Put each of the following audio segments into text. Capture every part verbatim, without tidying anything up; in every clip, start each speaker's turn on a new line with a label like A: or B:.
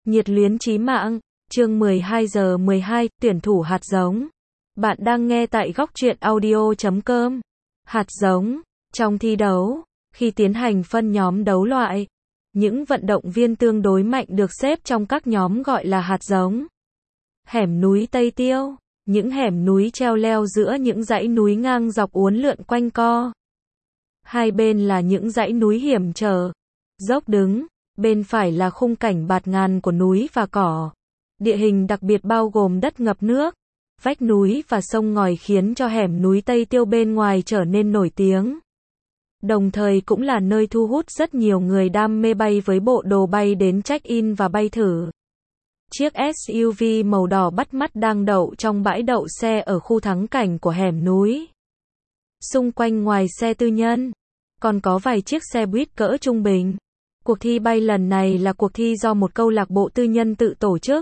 A: Nhiệt luyến chí mạng, chương mười hai giờ mười hai, tuyển thủ hạt giống. Bạn đang nghe tại góc truyện audio chấm com. Hạt giống. Trong thi đấu, khi tiến hành phân nhóm đấu loại, những vận động viên tương đối mạnh được xếp trong các nhóm gọi là hạt giống. Hẻm núi Tây Tiêu. Những hẻm núi treo leo giữa những dãy núi ngang dọc uốn lượn quanh co. Hai bên là những dãy núi hiểm trở, dốc đứng. Bên phải là khung cảnh bạt ngàn của núi và cỏ. Địa hình đặc biệt bao gồm đất ngập nước, vách núi và sông ngòi khiến cho hẻm núi Tây Tiêu bên ngoài trở nên nổi tiếng. Đồng thời cũng là nơi thu hút rất nhiều người đam mê bay với bộ đồ bay đến check-in và bay thử. Chiếc ét u vê màu đỏ bắt mắt đang đậu trong bãi đậu xe ở khu thắng cảnh của hẻm núi. Xung quanh ngoài xe tư nhân, còn có vài chiếc xe buýt cỡ trung bình. Cuộc thi bay lần này là cuộc thi do một câu lạc bộ tư nhân tự tổ chức.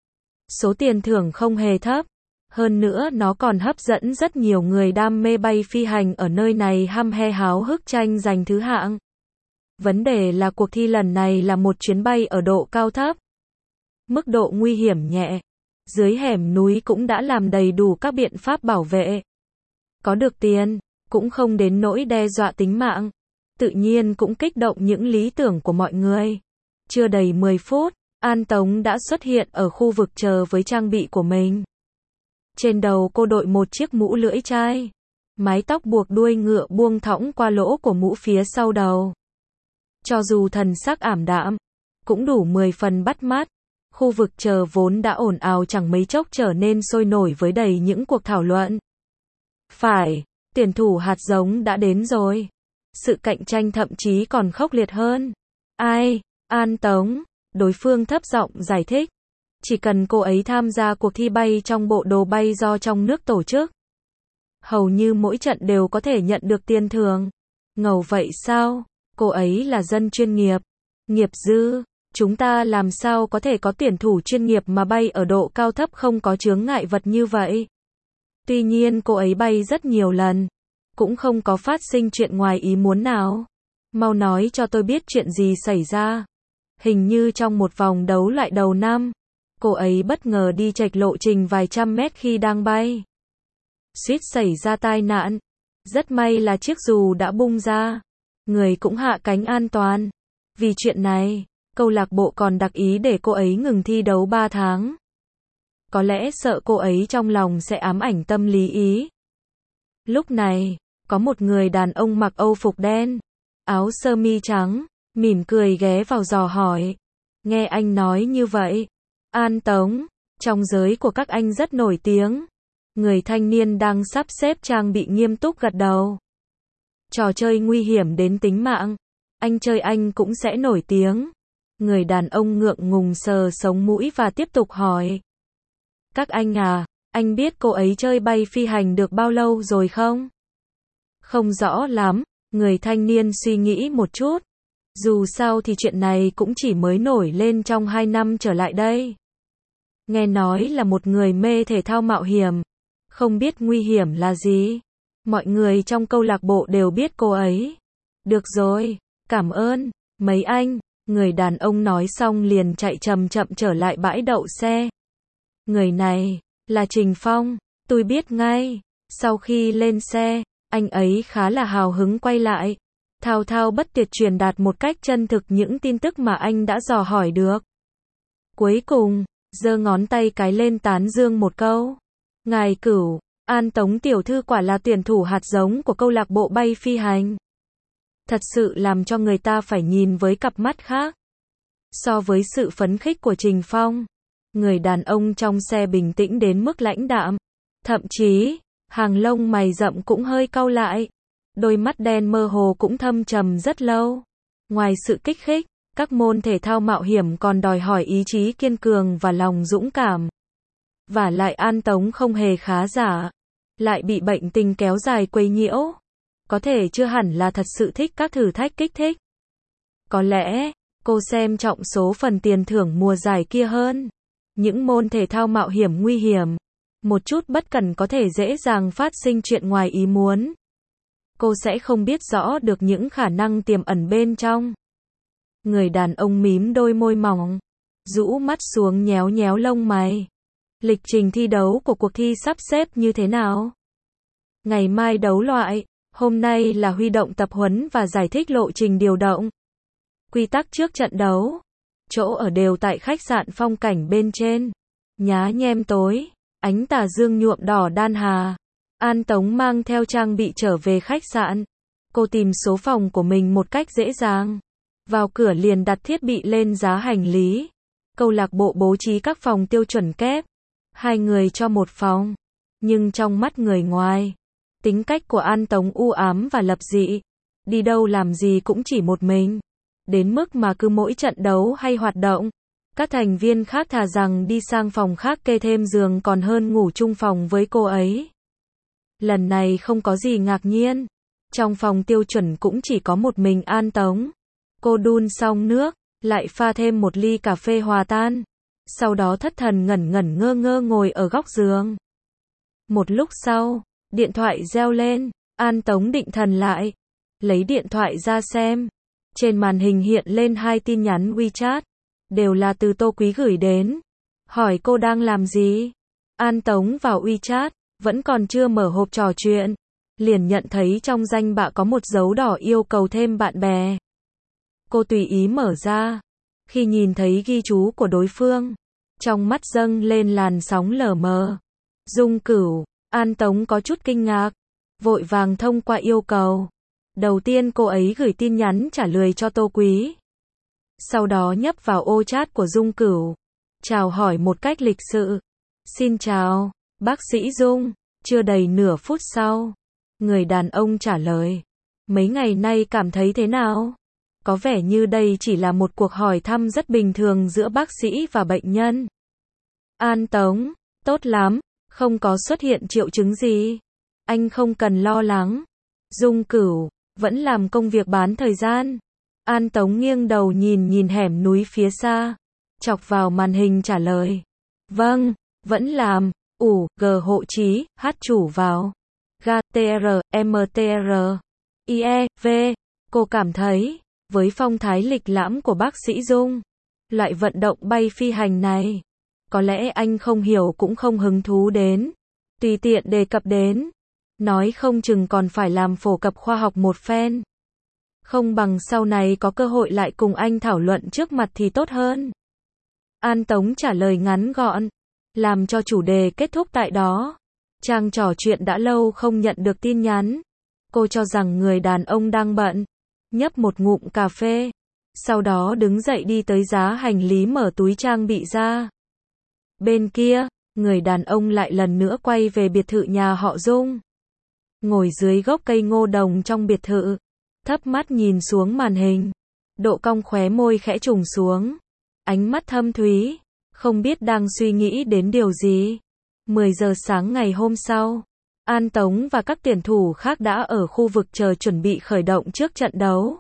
A: Số tiền thưởng không hề thấp. Hơn nữa nó còn hấp dẫn rất nhiều người đam mê bay phi hành ở nơi này hăm he háo hức tranh giành thứ hạng. Vấn đề là cuộc thi lần này là một chuyến bay ở độ cao thấp. Mức độ nguy hiểm nhẹ. Dưới hẻm núi cũng đã làm đầy đủ các biện pháp bảo vệ. Có được tiền, cũng không đến nỗi đe dọa tính mạng. Tự nhiên cũng kích động những lý tưởng của mọi người. Chưa đầy mười phút, An Tống đã xuất hiện ở khu vực chờ với trang bị của mình. Trên đầu cô đội một chiếc mũ lưỡi chai. Mái tóc buộc đuôi ngựa buông thõng qua lỗ của mũ phía sau đầu. Cho dù thần sắc ảm đạm, cũng đủ mười phần bắt mắt. Khu vực chờ vốn đã ồn ào chẳng mấy chốc trở nên sôi nổi với đầy những cuộc thảo luận. Phải, tuyển thủ hạt giống đã đến rồi. Sự cạnh tranh thậm chí còn khốc liệt hơn. Ai? An Tống. Đối phương thấp giọng giải thích. Chỉ cần cô ấy tham gia cuộc thi bay trong bộ đồ bay do trong nước tổ chức, hầu như mỗi trận đều có thể nhận được tiền thưởng. Ngầu vậy sao? Cô ấy là dân chuyên nghiệp. Nghiệp dư. Chúng ta làm sao có thể có tuyển thủ chuyên nghiệp mà bay ở độ cao thấp không có chướng ngại vật như vậy? Tuy nhiên cô ấy bay rất nhiều lần. Cũng không có phát sinh chuyện ngoài ý muốn nào. Mau nói cho tôi biết chuyện gì xảy ra. Hình như trong một vòng đấu loại đầu năm, cô ấy bất ngờ đi chệch lộ trình vài trăm mét khi đang bay. Suýt xảy ra tai nạn. Rất may là chiếc dù đã bung ra. Người cũng hạ cánh an toàn. Vì chuyện này, câu lạc bộ còn đặc ý để cô ấy ngừng thi đấu ba tháng. Có lẽ sợ cô ấy trong lòng sẽ ám ảnh tâm lý ý. Lúc này, có một người đàn ông mặc âu phục đen, áo sơ mi trắng, mỉm cười ghé vào dò hỏi. Nghe anh nói như vậy, An Tống, trong giới của các anh rất nổi tiếng. Người thanh niên đang sắp xếp trang bị nghiêm túc gật đầu. Trò chơi nguy hiểm đến tính mạng, anh chơi anh cũng sẽ nổi tiếng. Người đàn ông ngượng ngùng sờ sống mũi và tiếp tục hỏi. Các anh à, anh biết cô ấy chơi bay phi hành được bao lâu rồi không? Không rõ lắm, người thanh niên suy nghĩ một chút. Dù sao thì chuyện này cũng chỉ mới nổi lên trong hai năm trở lại đây. Nghe nói là một người mê thể thao mạo hiểm. Không biết nguy hiểm là gì. Mọi người trong câu lạc bộ đều biết cô ấy. Được rồi, cảm ơn, mấy anh. Người đàn ông nói xong liền chạy chậm chậm trở lại bãi đậu xe. Người này, là Trình Phong, tôi biết ngay. Sau khi lên xe, anh ấy khá là hào hứng quay lại. Thao thao bất tuyệt truyền đạt một cách chân thực những tin tức mà anh đã dò hỏi được. Cuối cùng, giơ ngón tay cái lên tán dương một câu. Ngài Cửu, An Tống tiểu thư quả là tuyển thủ hạt giống của câu lạc bộ bay phi hành. Thật sự làm cho người ta phải nhìn với cặp mắt khác. So với sự phấn khích của Trình Phong, người đàn ông trong xe bình tĩnh đến mức lãnh đạm. Thậm chí, hàng lông mày rậm cũng hơi cau lại. Đôi mắt đen mơ hồ cũng thâm trầm rất lâu. Ngoài sự kích thích, các môn thể thao mạo hiểm còn đòi hỏi ý chí kiên cường và lòng dũng cảm. Vả lại An Tống không hề khá giả. Lại bị bệnh tình kéo dài quấy nhiễu. Có thể chưa hẳn là thật sự thích các thử thách kích thích. Có lẽ, cô xem trọng số phần tiền thưởng mùa giải kia hơn. Những môn thể thao mạo hiểm nguy hiểm. Một chút bất cẩn có thể dễ dàng phát sinh chuyện ngoài ý muốn. Cô sẽ không biết rõ được những khả năng tiềm ẩn bên trong. Người đàn ông mím đôi môi mỏng. rũ mắt xuống nhéo nhéo lông mày. Lịch trình thi đấu của cuộc thi sắp xếp như thế nào? Ngày mai đấu loại, hôm nay là huy động tập huấn và giải thích lộ trình điều động. Quy tắc trước trận đấu. Chỗ ở đều tại khách sạn phong cảnh bên trên. Nhá nhem tối, ánh tà dương nhuộm đỏ đan hà. An Tống mang theo trang bị trở về khách sạn. Cô tìm số phòng của mình một cách dễ dàng. Vào cửa liền đặt thiết bị lên giá hành lý. Câu lạc bộ bố trí các phòng tiêu chuẩn kép. Hai người cho một phòng. Nhưng trong mắt người ngoài, tính cách của An Tống u ám và lập dị. Đi đâu làm gì cũng chỉ một mình. Đến mức mà cứ mỗi trận đấu hay hoạt động, các thành viên khác thà rằng đi sang phòng khác kê thêm giường còn hơn ngủ chung phòng với cô ấy. Lần này không có gì ngạc nhiên. Trong phòng tiêu chuẩn cũng chỉ có một mình An Tống. Cô đun xong nước, lại pha thêm một ly cà phê hòa tan. Sau đó thất thần ngẩn ngẩn ngơ ngơ ngồi ở góc giường. Một lúc sau, điện thoại reo lên. An Tống định thần lại, lấy điện thoại ra xem. Trên màn hình hiện lên hai tin nhắn WeChat. Đều là từ Tô Quý gửi đến. Hỏi cô đang làm gì? An Tống vào WeChat, vẫn còn chưa mở hộp trò chuyện. Liền nhận thấy trong danh bạ có một dấu đỏ yêu cầu thêm bạn bè. Cô tùy ý mở ra. Khi nhìn thấy ghi chú của đối phương, trong mắt dâng lên làn sóng lờ mờ. Dung Cửu, An Tống có chút kinh ngạc. Vội vàng thông qua yêu cầu. Đầu tiên cô ấy gửi tin nhắn trả lời cho Tô Quý. Sau đó nhấp vào ô chat của Dung Cửu. Chào hỏi một cách lịch sự. Xin chào, bác sĩ Dung. Chưa đầy nửa phút sau, người đàn ông trả lời. Mấy ngày nay cảm thấy thế nào? Có vẻ như đây chỉ là một cuộc hỏi thăm rất bình thường giữa bác sĩ và bệnh nhân. An Tống, tốt lắm, không có xuất hiện triệu chứng gì. Anh không cần lo lắng. Dung Cửu, vẫn làm công việc bán thời gian. An Tống nghiêng đầu nhìn nhìn hẻm núi phía xa. Chọc vào màn hình trả lời. Vâng, vẫn làm. Ủ, G hộ trí, H chủ vào. Ga, T R, M T R. I E, V. Cô cảm thấy, với phong thái lịch lãm của bác sĩ Dung, loại vận động bay phi hành này, có lẽ anh không hiểu cũng không hứng thú đến. Tùy tiện đề cập đến. Nói không chừng còn phải làm phổ cập khoa học một phen. Không bằng sau này có cơ hội lại cùng anh thảo luận trước mặt thì tốt hơn. An Tống trả lời ngắn gọn, làm cho chủ đề kết thúc tại đó. Trang trò chuyện đã lâu không nhận được tin nhắn. Cô cho rằng người đàn ông đang bận. Nhấp một ngụm cà phê. Sau đó đứng dậy đi tới giá hành lý mở túi trang bị ra. Bên kia, người đàn ông lại lần nữa quay về biệt thự nhà họ Dung. Ngồi dưới gốc cây ngô đồng trong biệt thự. Thấp mắt nhìn xuống màn hình. Độ cong khóe môi khẽ trùng xuống. Ánh mắt thâm thúy. Không biết đang suy nghĩ đến điều gì. mười giờ sáng ngày hôm sau, An Tống và các tuyển thủ khác đã ở khu vực chờ chuẩn bị khởi động trước trận đấu.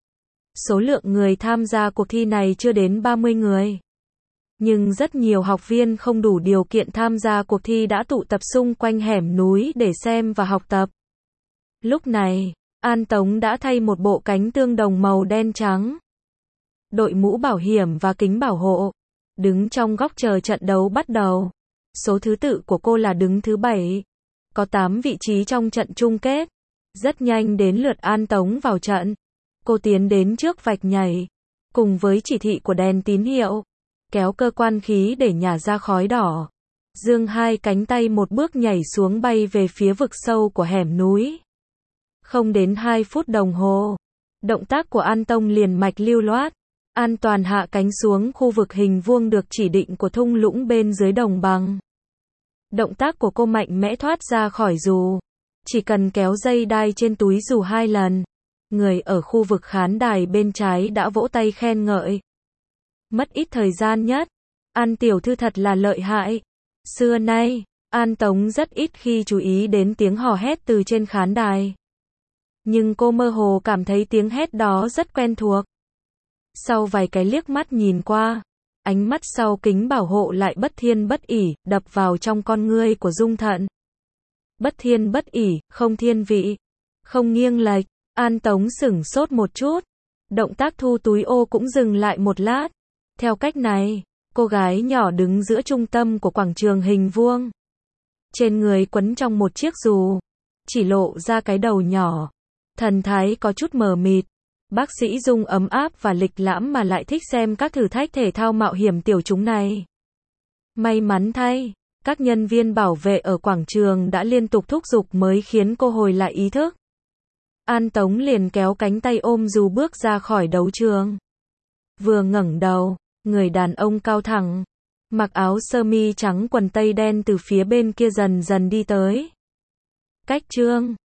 A: Số lượng người tham gia cuộc thi này chưa đến ba mươi người. Nhưng rất nhiều học viên không đủ điều kiện tham gia cuộc thi đã tụ tập xung quanh hẻm núi để xem và học tập. Lúc này, An Tống đã thay một bộ cánh tương đồng màu đen trắng. Đội mũ bảo hiểm và kính bảo hộ. Đứng trong góc chờ trận đấu bắt đầu. Số thứ tự của cô là đứng thứ bảy. Có tám vị trí trong trận chung kết. Rất nhanh đến lượt An Tống vào trận. Cô tiến đến trước vạch nhảy. Cùng với chỉ thị của đèn tín hiệu. Kéo cơ quan khí để nhả ra khói đỏ. Dương hai cánh tay một bước nhảy xuống bay về phía vực sâu của hẻm núi. Không đến hai phút đồng hồ. Động tác của An Tống liền mạch lưu loát. An toàn hạ cánh xuống khu vực hình vuông được chỉ định của thung lũng bên dưới đồng bằng. Động tác của cô mạnh mẽ thoát ra khỏi dù. Chỉ cần kéo dây đai trên túi dù hai lần. Người ở khu vực khán đài bên trái đã vỗ tay khen ngợi. Mất ít thời gian nhất. An tiểu thư thật là lợi hại. Xưa nay, An Tống rất ít khi chú ý đến tiếng hò hét từ trên khán đài. Nhưng cô mơ hồ cảm thấy tiếng hét đó rất quen thuộc. Sau vài cái liếc mắt nhìn qua, ánh mắt sau kính bảo hộ lại bất thiên bất ỷ, đập vào trong con ngươi của Dung Thận. Bất thiên bất ỷ, không thiên vị, không nghiêng lệch. An Tống sửng sốt một chút. Động tác thu túi ô cũng dừng lại một lát. Theo cách này, Cô gái nhỏ đứng giữa trung tâm của quảng trường hình vuông. Trên người quấn trong một chiếc dù, chỉ lộ ra cái đầu nhỏ. Thần thái có chút mờ mịt. Bác sĩ Dung ấm áp và lịch lãm mà lại thích xem các thử thách thể thao mạo hiểm tiểu chúng này. May mắn thay, các nhân viên bảo vệ ở quảng trường đã liên tục thúc giục mới khiến cô hồi lại ý thức. An Tống liền kéo cánh tay ôm dù bước ra khỏi đấu trường. Vừa ngẩng đầu, người đàn ông cao thẳng, mặc áo sơ mi trắng quần tây đen từ phía bên kia dần dần đi tới. Cách Trương